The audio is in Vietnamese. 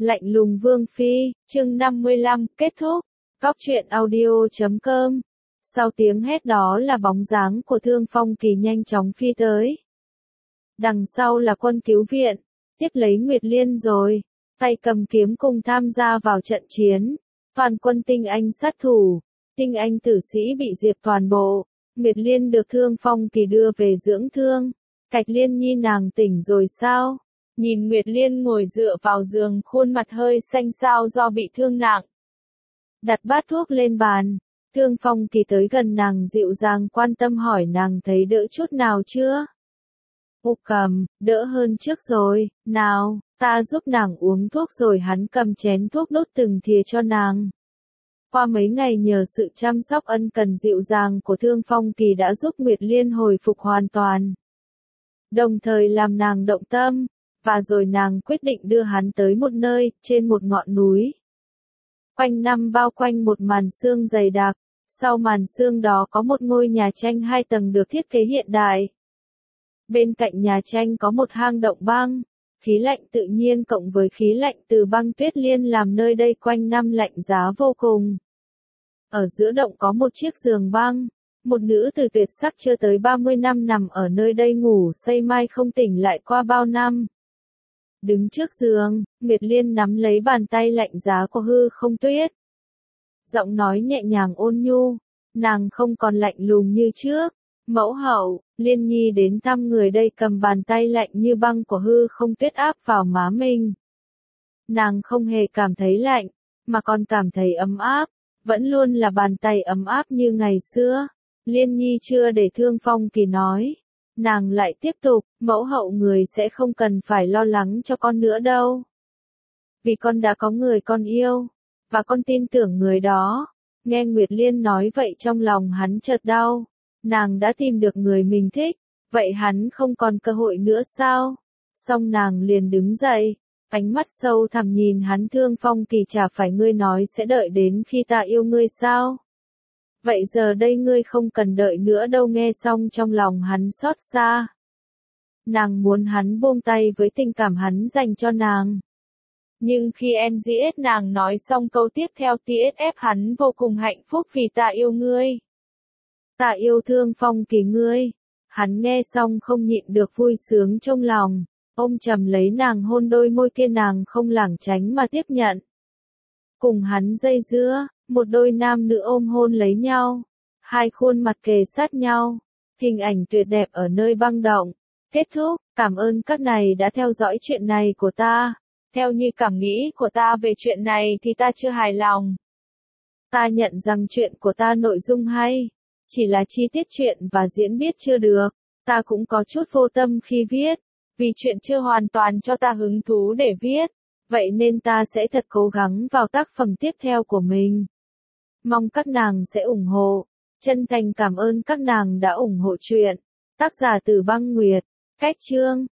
Lạnh lùng Vương Phi, chương 55, kết thúc. Góc truyện audio.com. Sau tiếng hét đó là bóng dáng của Thương Phong Kỳ nhanh chóng phi tới. Đằng sau là quân cứu viện, tiếp lấy Nguyệt Liên rồi, tay cầm kiếm cùng tham gia vào trận chiến. Toàn quân tinh anh sát thủ, tinh anh tử sĩ bị diệt toàn bộ. Nguyệt Liên được Thương Phong Kỳ đưa về dưỡng thương. Cạch Liên Nhi nàng tỉnh rồi sao? Nhìn Nguyệt Liên ngồi dựa vào giường, khuôn mặt hơi xanh xao do bị thương nặng. Đặt bát thuốc lên bàn, Thương Phong Kỳ tới gần nàng dịu dàng quan tâm hỏi nàng thấy đỡ chút nào chưa? Ô cầm, đỡ hơn trước rồi, nào, ta giúp nàng uống thuốc rồi hắn cầm chén thuốc đốt từng thìa cho nàng. Qua mấy ngày nhờ sự chăm sóc ân cần dịu dàng của Thương Phong Kỳ đã giúp Nguyệt Liên hồi phục hoàn toàn. Đồng thời làm nàng động tâm, và rồi nàng quyết định đưa hắn tới một nơi, trên một ngọn núi. Quanh năm bao quanh một màn sương dày đặc, sau màn sương đó có một ngôi nhà tranh 2 tầng được thiết kế hiện đại. Bên cạnh nhà tranh có một hang động băng, khí lạnh tự nhiên cộng với khí lạnh từ băng tuyết liên làm nơi đây quanh năm lạnh giá vô cùng. Ở giữa động có một chiếc giường băng, một nữ tử tuyệt sắc chưa tới 30 năm nằm ở nơi đây ngủ say mai không tỉnh lại qua bao năm. Đứng trước giường, Nguyệt Liên nắm lấy bàn tay lạnh giá của Hư Không Tuyết. Giọng nói nhẹ nhàng ôn nhu, nàng không còn lạnh lùng như trước. Mẫu hậu, Liên Nhi đến thăm người đây cầm bàn tay lạnh như băng của Hư Không Tuyết áp vào má mình. Nàng không hề cảm thấy lạnh, mà còn cảm thấy ấm áp, vẫn luôn là bàn tay ấm áp như ngày xưa. Liên Nhi chưa để Thương Phong Kỳ nói. Nàng lại tiếp tục, mẫu hậu người sẽ không cần phải lo lắng cho con nữa đâu. Vì con đã có người con yêu, và con tin tưởng người đó. Nghe Nguyệt Liên nói vậy trong lòng hắn chợt đau. Nàng đã tìm được người mình thích, vậy hắn không còn cơ hội nữa sao? Xong nàng liền đứng dậy, ánh mắt sâu thẳm nhìn hắn. Thương Phong Kỳ chả phải ngươi nói sẽ đợi đến khi ta yêu ngươi sao? Vậy giờ đây ngươi không cần đợi nữa đâu. Nghe xong trong lòng hắn xót xa. Nàng muốn hắn buông tay với tình cảm hắn dành cho nàng. Nhưng khi NGS nàng nói xong câu tiếp theo TSF hắn vô cùng hạnh phúc vì ta yêu ngươi. Ta yêu Thương Phong Kỳ ngươi. Hắn nghe xong không nhịn được vui sướng trong lòng. Ôm chầm lấy nàng hôn đôi môi kia, nàng không lảng tránh mà tiếp nhận. Cùng hắn dây dưa, một đôi nam nữ ôm hôn lấy nhau. 2 khuôn mặt kề sát nhau. Hình ảnh tuyệt đẹp ở nơi băng động. Kết thúc, cảm ơn các này đã theo dõi chuyện này của ta. Theo như cảm nghĩ của ta về chuyện này thì ta chưa hài lòng. Ta nhận rằng chuyện của ta nội dung hay. Chỉ là chi tiết chuyện và diễn biết chưa được. Ta cũng có chút vô tâm khi viết. Vì chuyện chưa hoàn toàn cho ta hứng thú để viết. Vậy nên ta sẽ thật cố gắng vào tác phẩm tiếp theo của mình. Mong các nàng sẽ ủng hộ. Chân thành cảm ơn các nàng đã ủng hộ chuyện. Tác giả Từ Băng Nguyệt. Cách chương.